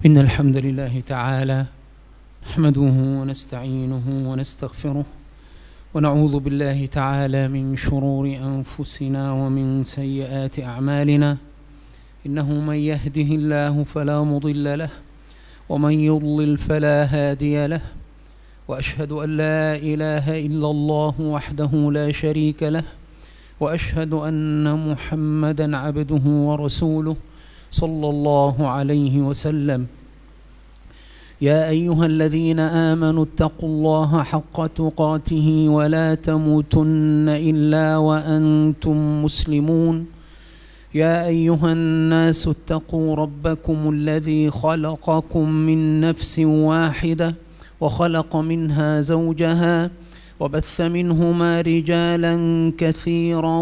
إن الحمد لله تعالى نحمده ونستعينه ونستغفره ونعوذ بالله تعالى من شرور أنفسنا ومن سيئات أعمالنا. إنه من يهده الله فلا مضل له ومن يضلل فلا هادي له، وأشهد أن لا إله إلا الله وحده لا شريك له، وأشهد أن محمدا عبده ورسوله صلى الله عليه وسلم. يا أيها الذين آمنوا اتقوا الله حق تقاته ولا تموتن إلا وأنتم مسلمون. يا أيها الناس اتقوا ربكم الذي خلقكم من نفس واحدة وخلق منها زوجها وبث منهما رجالا كثيرا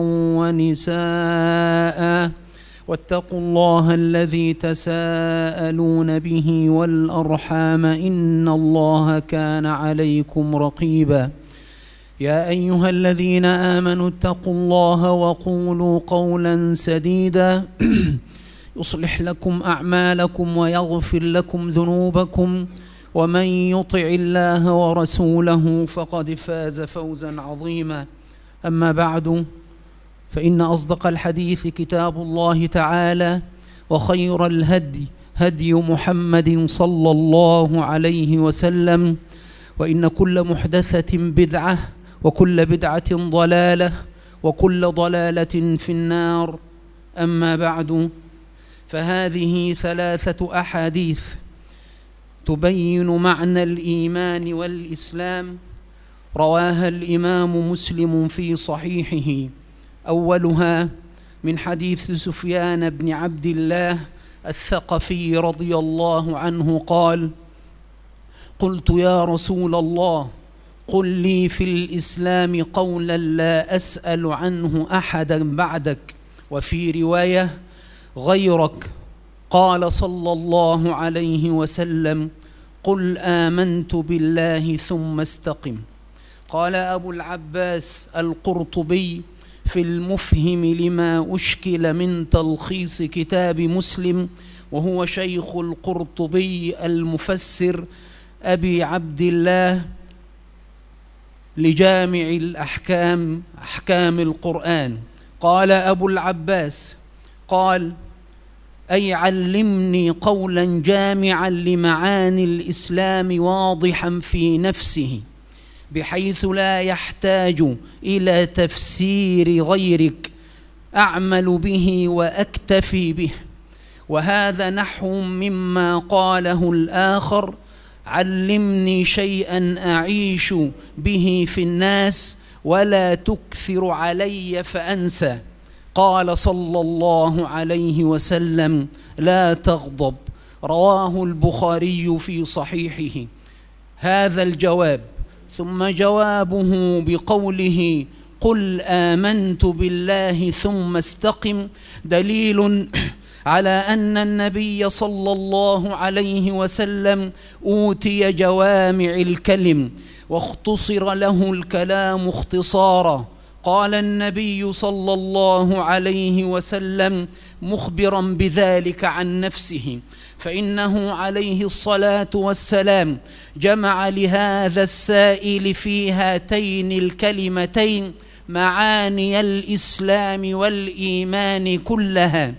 ونساء، واتقوا الله الذي تساءلون به والأرحام إن الله كان عليكم رقيبا. يا أيها الذين آمنوا اتقوا الله وقولوا قولا سديدا يصلح لكم أعمالكم ويغفر لكم ذنوبكم، ومن يطع الله ورسوله فقد فاز فوزا عظيما. أما بعد، فإن أصدق الحديث كتاب الله تعالى، وخير الهدي هدي محمد صلى الله عليه وسلم، وإن كل محدثة بدعة وكل بدعة ضلالة وكل ضلالة في النار. أما بعد، فهذه 3 أحاديث تبين معنى الإيمان والإسلام، رواها الإمام مسلم في صحيحه. أولها من حديث سفيان بن عبد الله الثقفي رضي الله عنه قال: قلت يا رسول الله، قل لي في الإسلام قولا لا أسأل عنه أحدا بعدك، وفي رواية غيرك. قال صلى الله عليه وسلم: قل آمنت بالله ثم استقم. قال أبو العباس القرطبي في المفهم لما أشكل من تلخيص كتاب مسلم، وهو شيخ القرطبي المفسر أبي عبد الله لجامع الأحكام، أحكام القرآن. قال أبو العباس قال: أي علمني قولا جامعا لمعاني الإسلام واضحا في نفسه، بحيث لا يحتاج إلى تفسير غيرك، أعمل به وأكتفي به. وهذا نحو مما قاله الآخر: علمني شيئا أعيش به في الناس ولا تكثر علي فأنسى. قال صلى الله عليه وسلم: لا تغضب. رواه البخاري في صحيحه. هذا الجواب. ثم جوابه بقوله: قل آمنت بالله ثم استقم، دليل على أن النبي صلى الله عليه وسلم أوتي جوامع الكلم واختصر له الكلام اختصارا. قال النبي صلى الله عليه وسلم مخبرا بذلك عن نفسه، فإنه عليه الصلاة والسلام جمع لهذا السائل في هاتين الكلمتين معاني الإسلام والإيمان كلها،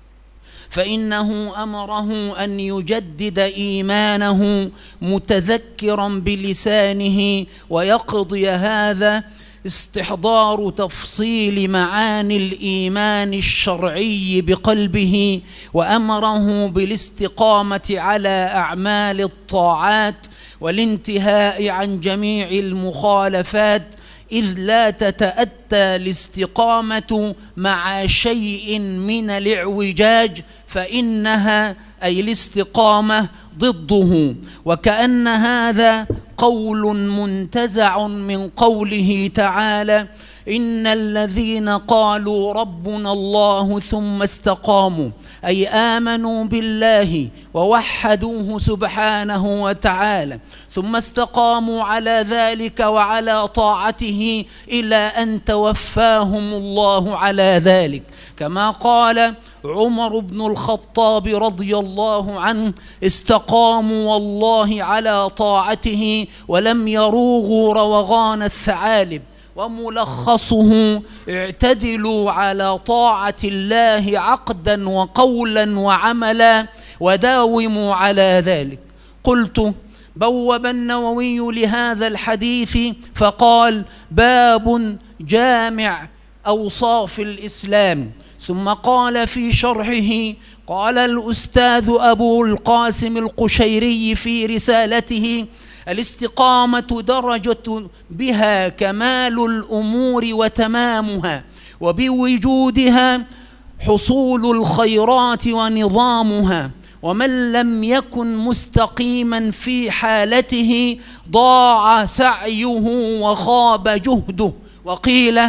فإنه أمره أن يجدد إيمانه متذكرا بلسانه، ويقضي هذا استحضار تفصيل معاني الإيمان الشرعي بقلبه، وأمره بالاستقامة على أعمال الطاعات والانتهاء عن جميع المخالفات، إذ لا تتأتى الاستقامة مع شيء من الاعوجاج، فإنها أي الاستقامة ضده. وكأن هذا قول منتزع من قوله تعالى: إن الذين قالوا ربنا الله ثم استقاموا، أي آمنوا بالله ووحدوه سبحانه وتعالى، ثم استقاموا على ذلك وعلى طاعته إلى أن توفاهم الله على ذلك، كما قال: عمر بن الخطاب رضي الله عنه: استقاموا والله على طاعته ولم يروغوا روغان الثعالب. وملخصه: اعتدلوا على طاعة الله عقدا وقولا وعملا وداوموا على ذلك. قلت: بوب النووي لهذا الحديث فقال: باب جامع أوصاف الإسلام. ثم قال في شرحه: قال الأستاذ أبو القاسم القشيري في رسالته: الاستقامة درجة بها كمال الأمور وتمامها، وبوجودها حصول الخيرات ونظامها، ومن لم يكن مستقيما في حالته ضاع سعيه وخاب جهده. وقيل: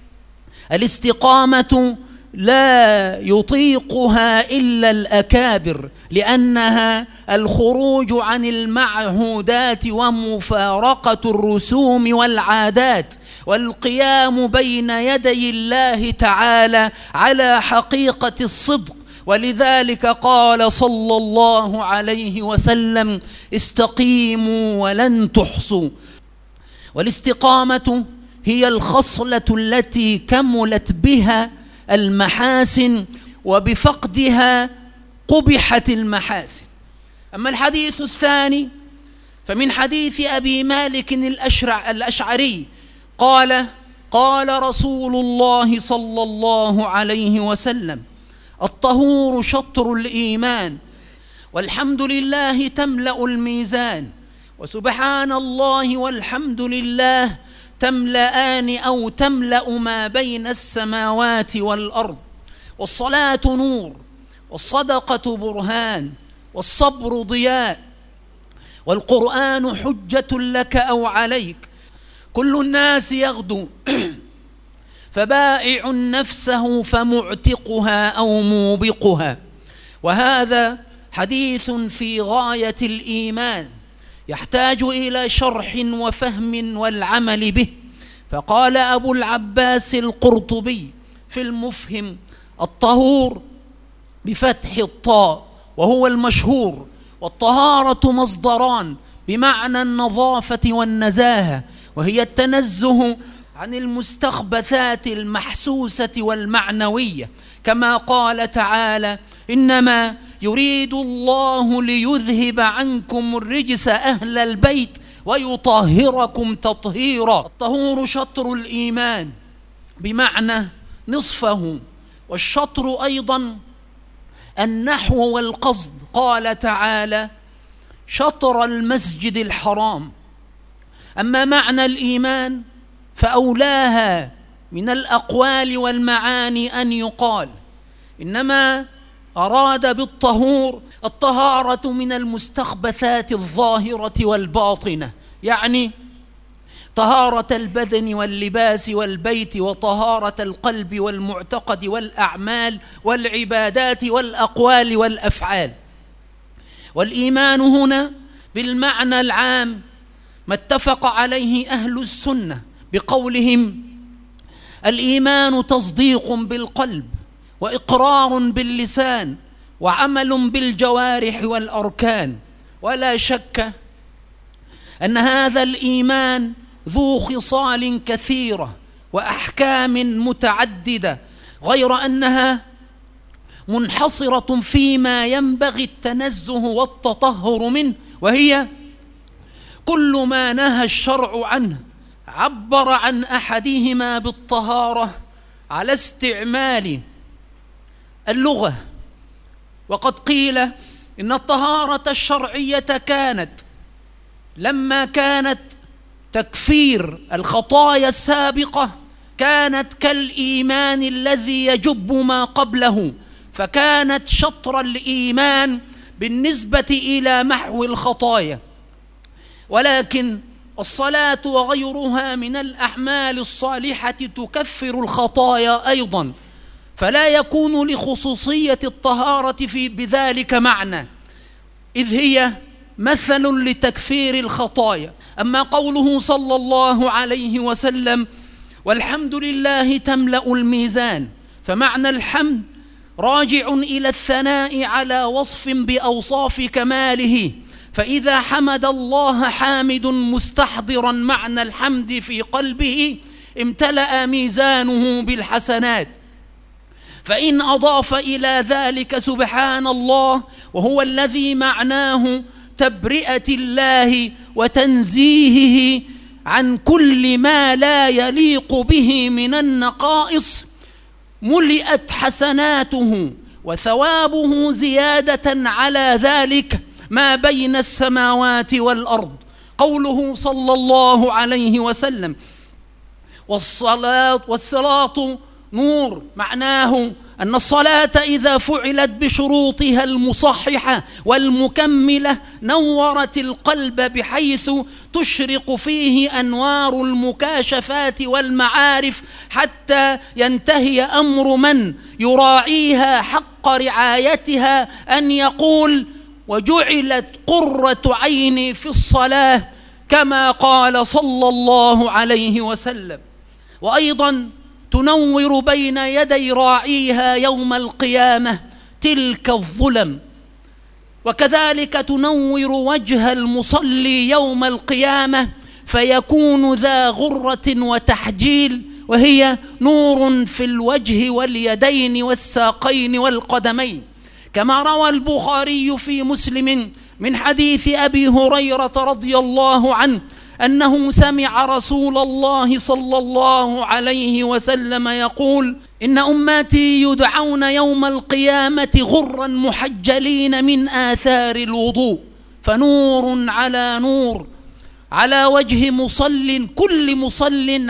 الاستقامة لا يطيقها إلا الأكابر، لأنها الخروج عن المعهودات ومفارقة الرسوم والعادات، والقيام بين يدي الله تعالى على حقيقة الصدق. ولذلك قال صلى الله عليه وسلم: استقيموا ولن تحصوا. والاستقامة هي الخصلة التي كملت بها المحاسن، وبفقدها قبحت المحاسن. أما الحديث الثاني فمن حديث أبي مالك الأشعري قال: قال رسول الله صلى الله عليه وسلم: الطهور شطر الإيمان، والحمد لله تملأ الميزان، وسبحان الله والحمد لله تملأان أو تملأ ما بين السماوات والأرض. والصلاة نور، والصدقة برهان، والصبر ضياء، والقرآن حجة لك أو عليك. كل الناس يغدو فبائع نفسه فمعتقها أو موبقها. وهذا حديث في غاية الإيمان، يحتاج إلى شرح وفهم والعمل به. فقال أبو العباس القرطبي في المفهم: الطهور بفتح الطاء وهو المشهور، والطهارة مصدران بمعنى النظافة والنزاهة، وهي التنزه عن المستخبثات المحسوسة والمعنوية، كما قال تعالى: إنما يريد الله ليذهب عنكم الرجس أهل البيت ويطهركم تطهيرا. الطهور شطر الإيمان بمعنى نصفه، والشطر أيضا النحو والقصد. قال تعالى: شطر المسجد الحرام. أما معنى الإيمان فأولاها من الأقوال والمعاني أن يقال إنما أراد بالطهور الطهارة من المستخبثات الظاهرة والباطنة، يعني طهارة البدن واللباس والبيت، وطهارة القلب والمعتقد والأعمال والعبادات والأقوال والأفعال. والإيمان هنا بالمعنى العام ما اتفق عليه أهل السنة بقولهم: الإيمان تصديق بالقلب، وإقرار باللسان، وعمل بالجوارح والأركان. ولا شك أن هذا الإيمان ذو خصال كثيرة وأحكام متعددة، غير أنها منحصرة فيما ينبغي التنزه والتطهر منه، وهي كل ما نهى الشرع عنه. عبر عن أحدهما بالطهارة على استعمال اللغة، وقد قيل إن الطهارة الشرعية كانت لما كانت تكفير الخطايا السابقة كانت كالإيمان الذي يجب ما قبله، فكانت شطر الإيمان بالنسبة إلى محو الخطايا. ولكن الصلاة وغيرها من الأعمال الصالحة تكفر الخطايا أيضا، فلا يكون لخصوصية الطهارة بذلك معنى، إذ هي مثل لتكفير الخطايا. أما قوله صلى الله عليه وسلم: والحمد لله تملأ الميزان، فمعنى الحمد راجع إلى الثناء على وصف بأوصاف كماله، فإذا حمد الله حامد مستحضرا معنى الحمد في قلبه امتلأ ميزانه بالحسنات، فإن أضاف إلى ذلك سبحان الله وهو الذي معناه تبرئة الله وتنزيهه عن كل ما لا يليق به من النقائص، ملئت حسناته وثوابه زيادة على ذلك ما بين السماوات والأرض. قوله صلى الله عليه وسلم: والصلاة نور، معناه أن الصلاة إذا فعلت بشروطها المصححة والمكملة نورت القلب بحيث تشرق فيه أنوار المكاشفات والمعارف، حتى ينتهي أمر من يراعيها حق رعايتها أن يقول: وجعلت قرة عيني في الصلاة، كما قال صلى الله عليه وسلم. وأيضا تنور بين يدي راعيها يوم القيامة تلك الظلم، وكذلك تنور وجه المصلي يوم القيامة فيكون ذا غرة وتحجيل، وهي نور في الوجه واليدين والساقين والقدمين، كما روى البخاري في مسلم من حديث أبي هريرة رضي الله عنه أنه سمع رسول الله صلى الله عليه وسلم يقول: إن أمتي يدعون يوم القيامة غرا محجلين من آثار الوضوء، فنور على نور على وجه مصل، كل مصل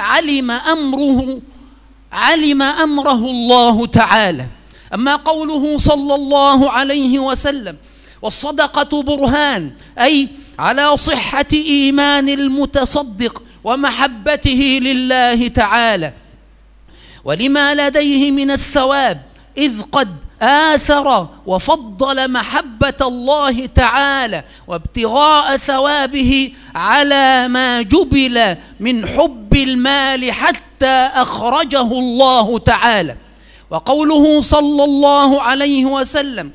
علم أمره الله تعالى. أما قوله صلى الله عليه وسلم: والصدقة برهان، أي على صحة إيمان المتصدق ومحبته لله تعالى ولما لديه من الثواب، إذ قد آثر وفضل محبة الله تعالى وابتغاء ثوابه على ما جبل من حب المال حتى أخرجه الله تعالى. وقوله صلى الله عليه وسلم: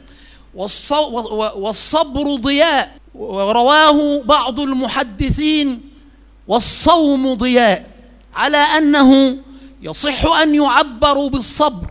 والصبر ضياء، ورواه بعض المحدثين: والصوم ضياء، على أنه يصح أن يعبر بالصبر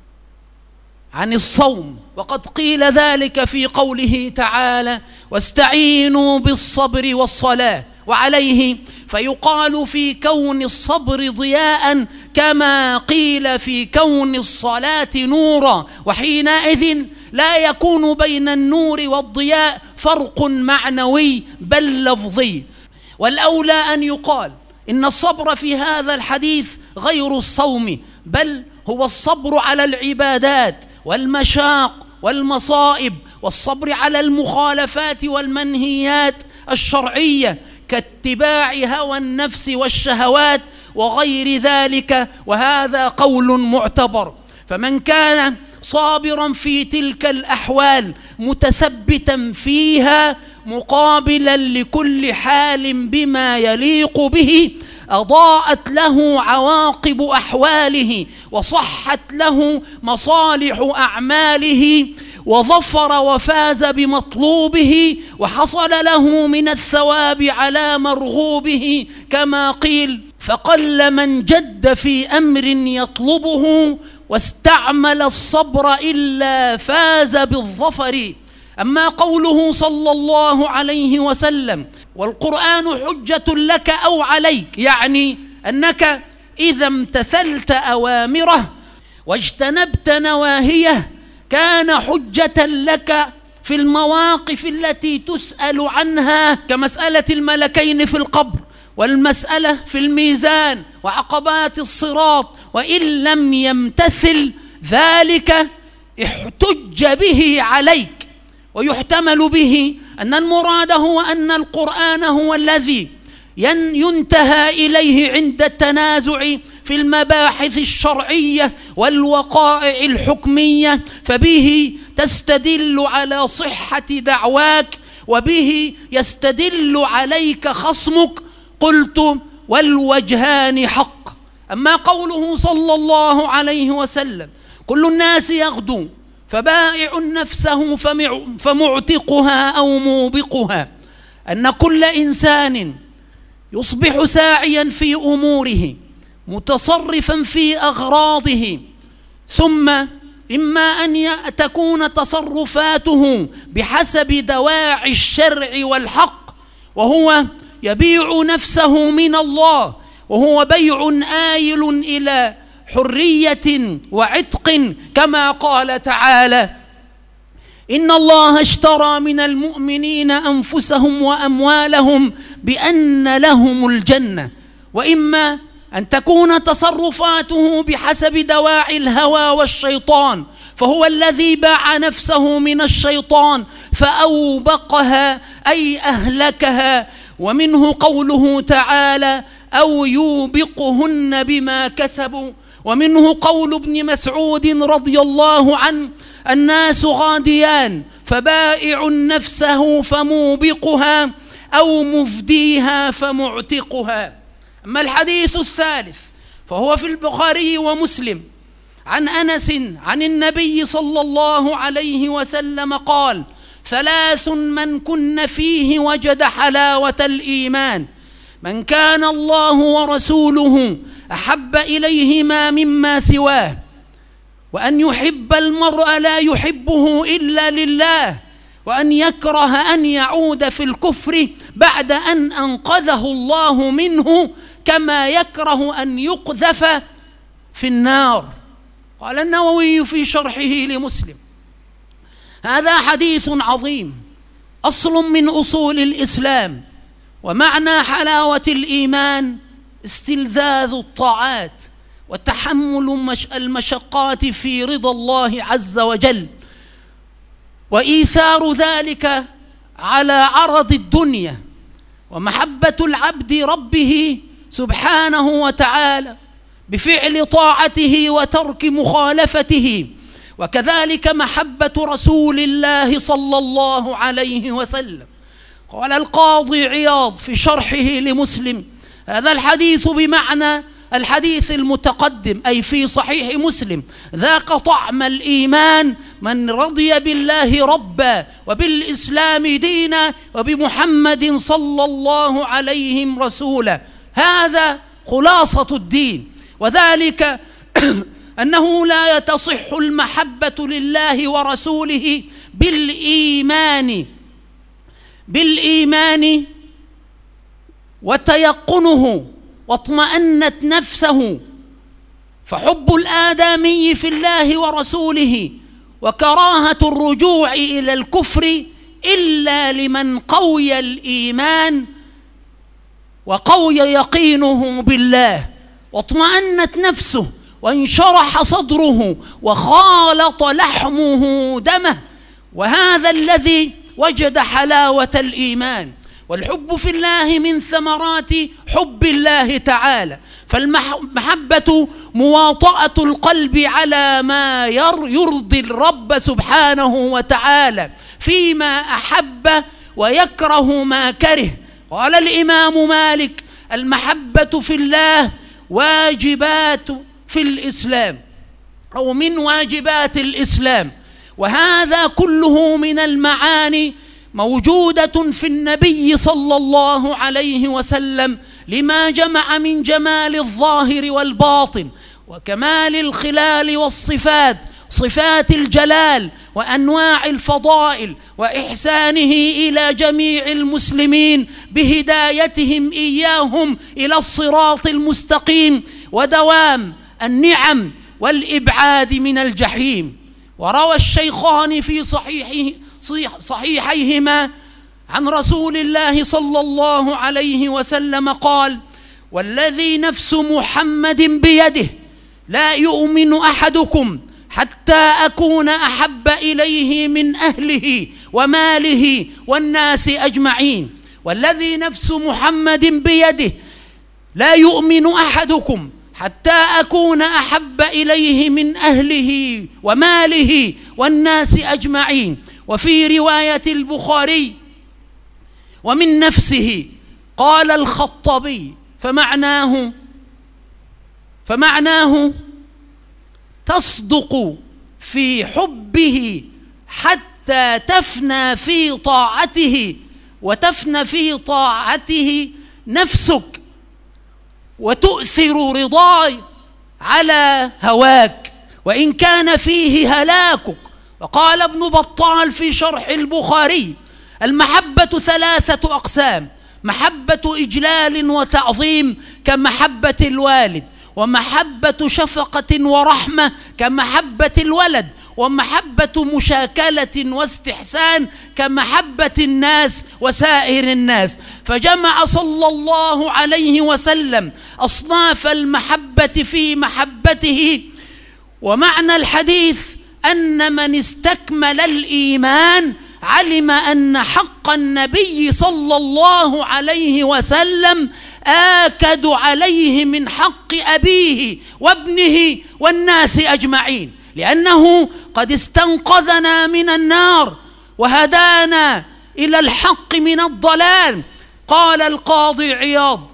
عن الصوم، وقد قيل ذلك في قوله تعالى: واستعينوا بالصبر والصلاة، وعليه فيقال في كون الصبر ضياء كما قيل في كون الصلاة نورا، وحينئذ لا يكون بين النور والضياء فرق معنوي بل لفظي. والأولى أن يقال إن الصبر في هذا الحديث غير الصوم، بل هو الصبر على العبادات والمشاق والمصائب، والصبر على المخالفات والمنهيات الشرعية كاتباع هوى النفس والشهوات وغير ذلك، وهذا قول معتبر. فمن كان صابرا في تلك الأحوال متثبتا فيها مقابلا لكل حال بما يليق به، أضاءت له عواقب أحواله وصحت له مصالح أعماله، وظفر وفاز بمطلوبه، وحصل له من الثواب على مرغوبه، كما قيل: فقل من جد في أمر يطلبه واستعمل الصبر إلا فاز بالظفر. أما قوله صلى الله عليه وسلم: والقرآن حجة لك أو عليك، يعني أنك إذا امتثلت أوامره واجتنبت نواهيه كان حجة لك في المواقف التي تسأل عنها، كمسألة الملكين في القبر، والمسألة في الميزان، وعقبات الصراط. وإن لم يمتثل ذلك احتج به عليك. ويحتمل به أن المراد هو أن القرآن هو الذي ينتهى إليه عند التنازع في المباحث الشرعية والوقائع الحكمية، فبه تستدل على صحة دعواك، وبه يستدل عليك خصمك. قلت: والوجهان حق. أما قوله صلى الله عليه وسلم: كل الناس يغدو فبائع نفسه فمعتقها أو موبقها، أن كل إنسان يصبح ساعيا في أموره متصرفا في أغراضه، ثم إما أن تكون تصرفاته بحسب دواعي الشرع والحق، وهو يبيع نفسه من الله، وهو بيع آيل إلى حرية وعتق، كما قال تعالى: إن الله اشترى من المؤمنين أنفسهم وأموالهم بأن لهم الجنة. وإما أن تكون تصرفاته بحسب دواعي الهوى والشيطان، فهو الذي باع نفسه من الشيطان فأوبقها أي أهلكها. ومنه قوله تعالى: أو يوبقهن بما كسبوا. ومنه قول ابن مسعود رضي الله عنه: الناس غاديان، فبائع نفسه فموبقها أو مفديها فمعتقها. أما الحديث الثالث فهو في البخاري ومسلم عن أنس عن النبي صلى الله عليه وسلم قال: ثلاث من كن فيه وجد حلاوة الإيمان: من كان الله ورسوله أحب إليهما مما سواه، وأن يحب المرء لا يحبه إلا لله، وأن يكره أن يعود في الكفر بعد أن أنقذه الله منه، كما يكره أن يقذف في النار. قال النووي في شرحه لمسلم: هذا حديث عظيم، أصل من أصول الإسلام. ومعنى حلاوة الإيمان استلذاذ الطاعات وتحمل المشقات في رضا الله عز وجل، وإيثار ذلك على عرض الدنيا، ومحبة العبد ربه سبحانه وتعالى بفعل طاعته وترك مخالفته، وكذلك محبة رسول الله صلى الله عليه وسلم. قال القاضي عياض في شرحه لمسلم: هذا الحديث بمعنى الحديث المتقدم، أي في صحيح مسلم: ذاق طعم الإيمان من رضي بالله ربا وبالإسلام دينا وبمحمد صلى الله عليه رسولا. هذا خلاصة الدين، وذلك أنه لا تصح المحبة لله ورسوله بالإيمان وتيقنه واطمأنت نفسه، فحب الآدمي في الله ورسوله وكراهة الرجوع إلى الكفر إلا لمن قوي الإيمان وقوي يقينه بالله، واطمأنت نفسه وانشرح صدره وخالط لحمه دمه، وهذا الذي وجد حلاوة الإيمان. والحب في الله من ثمرات حب الله تعالى، فالمحبة مواطأة القلب على ما يرضي الرب سبحانه وتعالى فيما أحب ويكره ما كره. قال الإمام مالك: المحبة في الله واجبات في الإسلام، أو من واجبات الإسلام، وهذا كله من المعاني موجودة في النبي صلى الله عليه وسلم، لما جمع من جمال الظاهر والباطن وكمال الخلال والصفات، صفات الجلال وأنواع الفضائل، وإحسانه إلى جميع المسلمين بهدايتهم إياهم إلى الصراط المستقيم ودوام النعم والإبعاد من الجحيم. وروى الشيخان في صحيحيهما عن رسول الله صلى الله عليه وسلم قال: والذي نفس محمد بيده لا يؤمن أحدكم حتى أكون أحب إليه من أهله وماله والناس أجمعين. والذي نفس محمد بيده لا يؤمن أحدكم حتى أكون أحب إليه من أهله وماله والناس أجمعين. وفي رواية البخاري: ومن نفسه. قال الخطبي: فمعناه تصدق في حبه حتى تفنى في طاعته، وتفنى في طاعته نفسك، وتؤثر رضاي على هواك وإن كان فيه هلاكك. وقال ابن بطال في شرح البخاري: المحبة 3 أقسام: محبة إجلال وتعظيم كمحبة الوالد، ومحبة شفقة ورحمة كمحبة الولد، ومحبة مشاكلة واستحسان كمحبة الناس وسائر الناس. فجمع صلى الله عليه وسلم أصناف المحبة في محبته. ومعنى الحديث أن من استكمل الإيمان علم أن حق النبي صلى الله عليه وسلم آكد عليه من حق أبيه وابنه والناس أجمعين، لأنه قد استنقذنا من النار وهدانا إلى الحق من الضلال. قال القاضي عياض: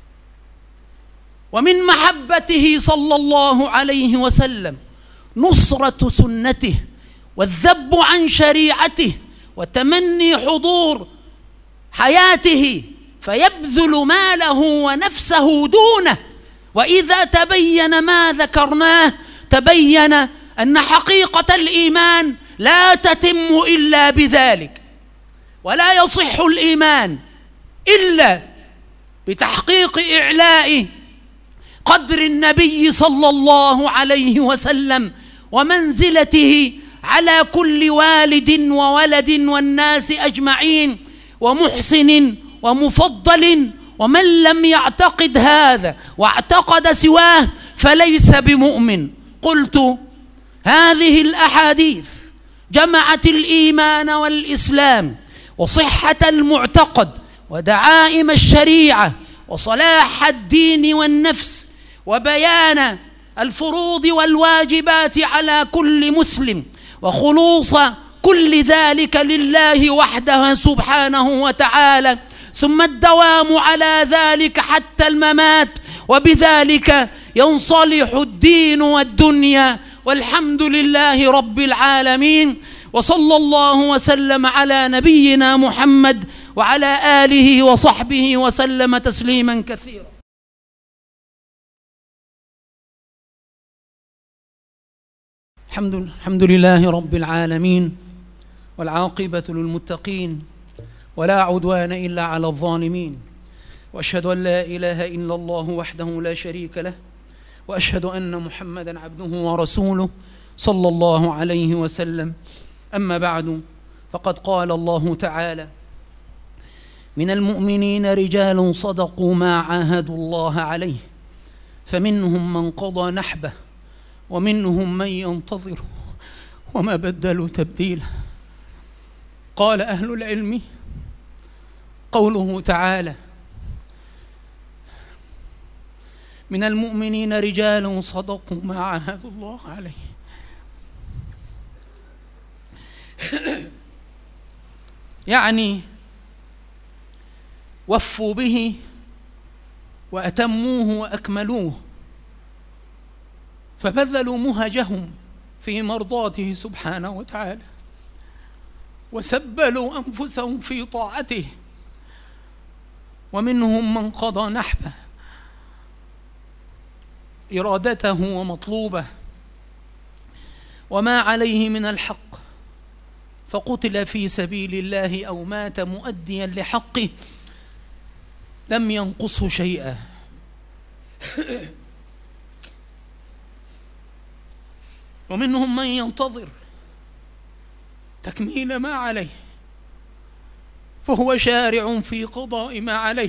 ومن محبته صلى الله عليه وسلم نصرة سنته، والذب عن شريعته، وتمني حضور حياته، فيبذل ماله ونفسه دونه. وإذا تبين ما ذكرناه تبين أن حقيقة الإيمان لا تتم إلا بذلك، ولا يصح الإيمان إلا بتحقيق إعلاء قدر النبي صلى الله عليه وسلم ومنزلته على كل والد وولد والناس أجمعين، ومحسن ومفضل. ومن لم يعتقد هذا واعتقد سواه فليس بمؤمن. قلت: هذه الأحاديث جمعت الإيمان والإسلام وصحة المعتقد ودعائم الشريعة وصلاح الدين والنفس وبيان الفروض والواجبات على كل مسلم، وخلوص كل ذلك لله وحده سبحانه وتعالى، ثم الدوام على ذلك حتى الممات، وبذلك ينصلح الدين والدنيا. والحمد لله رب العالمين، وصلى الله وسلم على نبينا محمد وعلى آله وصحبه وسلم تسليما كثيرا. الحمد لله رب العالمين، والعاقبة للمتقين، ولا عدوان إلا على الظالمين. وأشهد أن لا إله إلا الله وحده لا شريك له، وأشهد أن محمدا عبده ورسوله صلى الله عليه وسلم. أما بعد، فقد قال الله تعالى: من المؤمنين رجال صدقوا ما عاهدوا الله عليه، فمنهم من قضى نحبه ومنهم من ينتظر وما بدلوا تبديلا. قال أهل العلم: قوله تعالى: من المؤمنين رجال صدقوا ما عاهدوا الله عليه، يعني وفوا به وأتموه وأكملوه، فبذلوا مهجهم في مرضاته سبحانه وتعالى، وسبلوا أنفسهم في طاعته. ومنهم من قضى نحبه، إرادته ومطلوبه وما عليه من الحق، فقتل في سبيل الله أو مات مؤديا لحقه لم ينقصه شيئا. ومنهم من ينتظر تكميل ما عليه، فهو شارع في قضاء ما عليه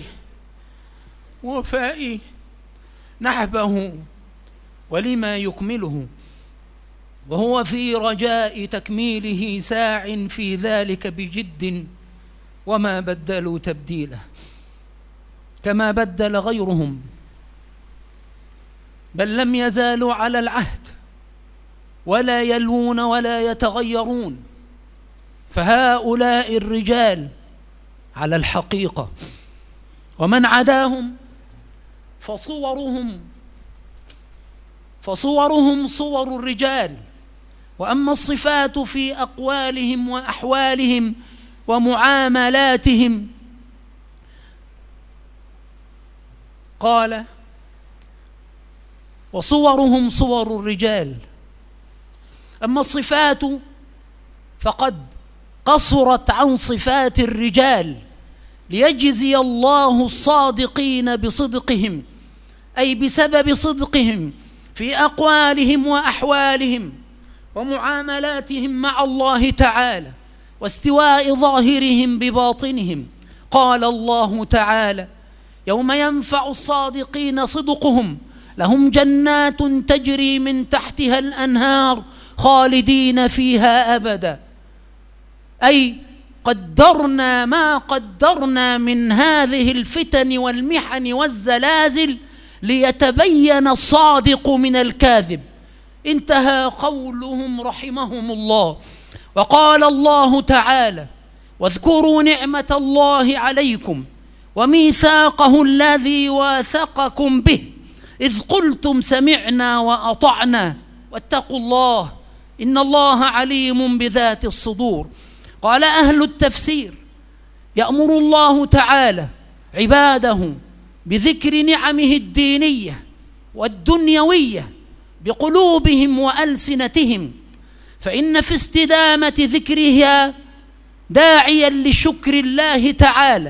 ووفاء نحبه ولما يكمله، وهو في رجاء تكميله ساع في ذلك بجد، وما بدلوا تبديلا كما بدل غيرهم، بل لم يزالوا على العهد ولا يلوون ولا يتغيرون. فهؤلاء الرجال على الحقيقة، ومن عداهم فصورهم صور الرجال وأما الصفات في أقوالهم وأحوالهم ومعاملاتهم قال: وصورهم صور الرجال. أما الصفات فقد قصرت عن صفات الرجال ليجزي الله الصادقين بصدقهم، أي بسبب صدقهم في أقوالهم وأحوالهم ومعاملاتهم مع الله تعالى واستواء ظاهرهم بباطنهم. قال الله تعالى: يوم ينفع الصادقين صدقهم لهم جنات تجري من تحتها الأنهار خالدين فيها أبدا، أي قدرنا ما قدرنا من هذه الفتن والمحن والزلازل ليتبين الصادق من الكاذب. انتهى قولهم رحمهم الله. وقال الله تعالى: واذكروا نعمة الله عليكم وميثاقه الذي واثقكم به إذ قلتم سمعنا وأطعنا واتقوا الله إن الله عليم بذات الصدور. قال أهل التفسير: يأمر الله تعالى عباده بذكر نعمه الدينية والدنيوية بقلوبهم وألسنتهم، فإن في استدامة ذكرها داعيا لشكر الله تعالى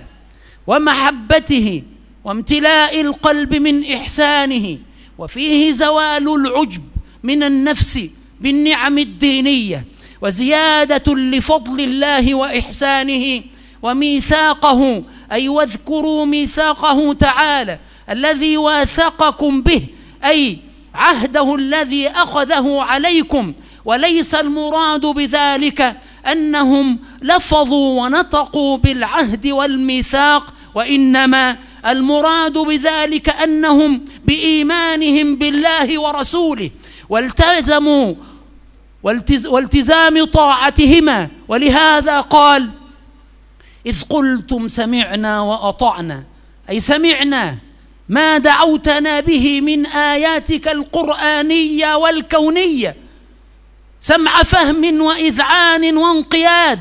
ومحبته وامتلاء القلب من إحسانه، وفيه زوال العجب من النفس بالنعم الدينية وزيادة لفضل الله وإحسانه. وميثاقه أي واذكروا ميثاقه تعالى الذي واثقكم به، أي عهده الذي أخذه عليكم، وليس المراد بذلك أنهم لفظوا ونطقوا بالعهد والميثاق، وإنما المراد بذلك أنهم بإيمانهم بالله ورسوله والتزموا والتزام طاعتهما. ولهذا قال: إذ قلتم سمعنا وأطعنا، أي سمعنا ما دعوتنا به من آياتك القرآنية والكونية سمع فهم وإذعان وانقياد،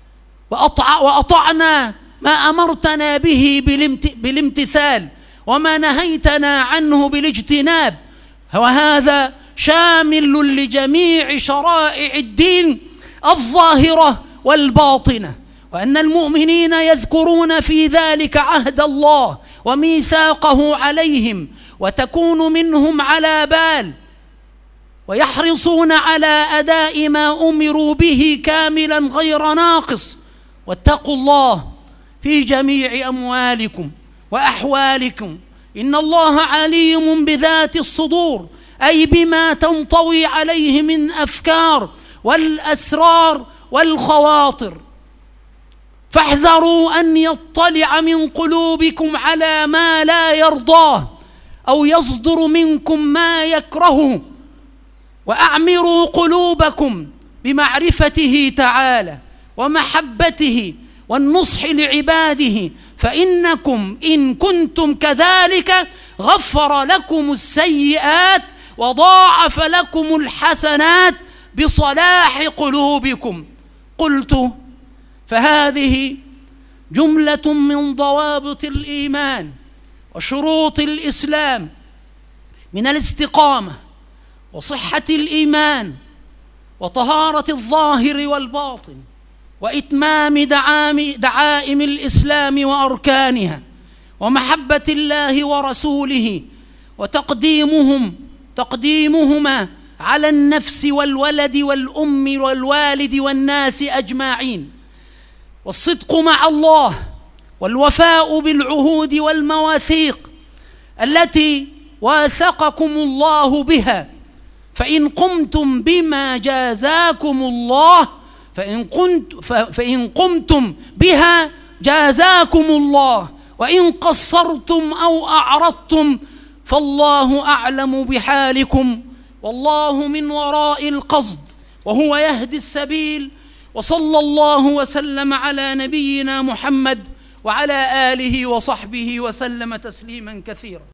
وأطعنا ما أمرتنا به بالامتثال وما نهيتنا عنه بالاجتناب. وهذا شامل لجميع شرائع الدين الظاهرة والباطنة، وأن المؤمنين يذكرون في ذلك عهد الله وميثاقه عليهم، وتكون منهم على بال، ويحرصون على أداء ما أمروا به كاملا غير ناقص. واتقوا الله في جميع أموالكم وأحوالكم إن الله عليم بذات الصدور، أي بما تنطوي عليه من أفكار والأسرار والخواطر. فاحذروا أن يطلع من قلوبكم على ما لا يرضاه أو يصدر منكم ما يكرهه، وأعمروا قلوبكم بمعرفته تعالى ومحبته والنصح لعباده، فإنكم إن كنتم كذلك غفر لكم السيئات وضاعف لكم الحسنات بصلاح قلوبكم. قلت: فهذه جملة من ضوابط الإيمان وشروط الإسلام من الاستقامة وصحة الإيمان وطهارة الظاهر والباطن وإتمام دعائم الإسلام وأركانها ومحبة الله ورسوله وتقديمهما على النفس والولد والأم والوالد والناس أجمعين، والصدق مع الله والوفاء بالعهود والمواثيق التي واثقكم الله بها، فإن قمتم بما جازاكم الله فإن قمتم بها جازاكم الله، وإن قصرتم أو أعرضتم فالله أعلم بحالكم، والله من وراء القصد وهو يهدي السبيل. وصلى الله وسلم على نبينا محمد وعلى آله وصحبه وسلم تسليما كثيرا.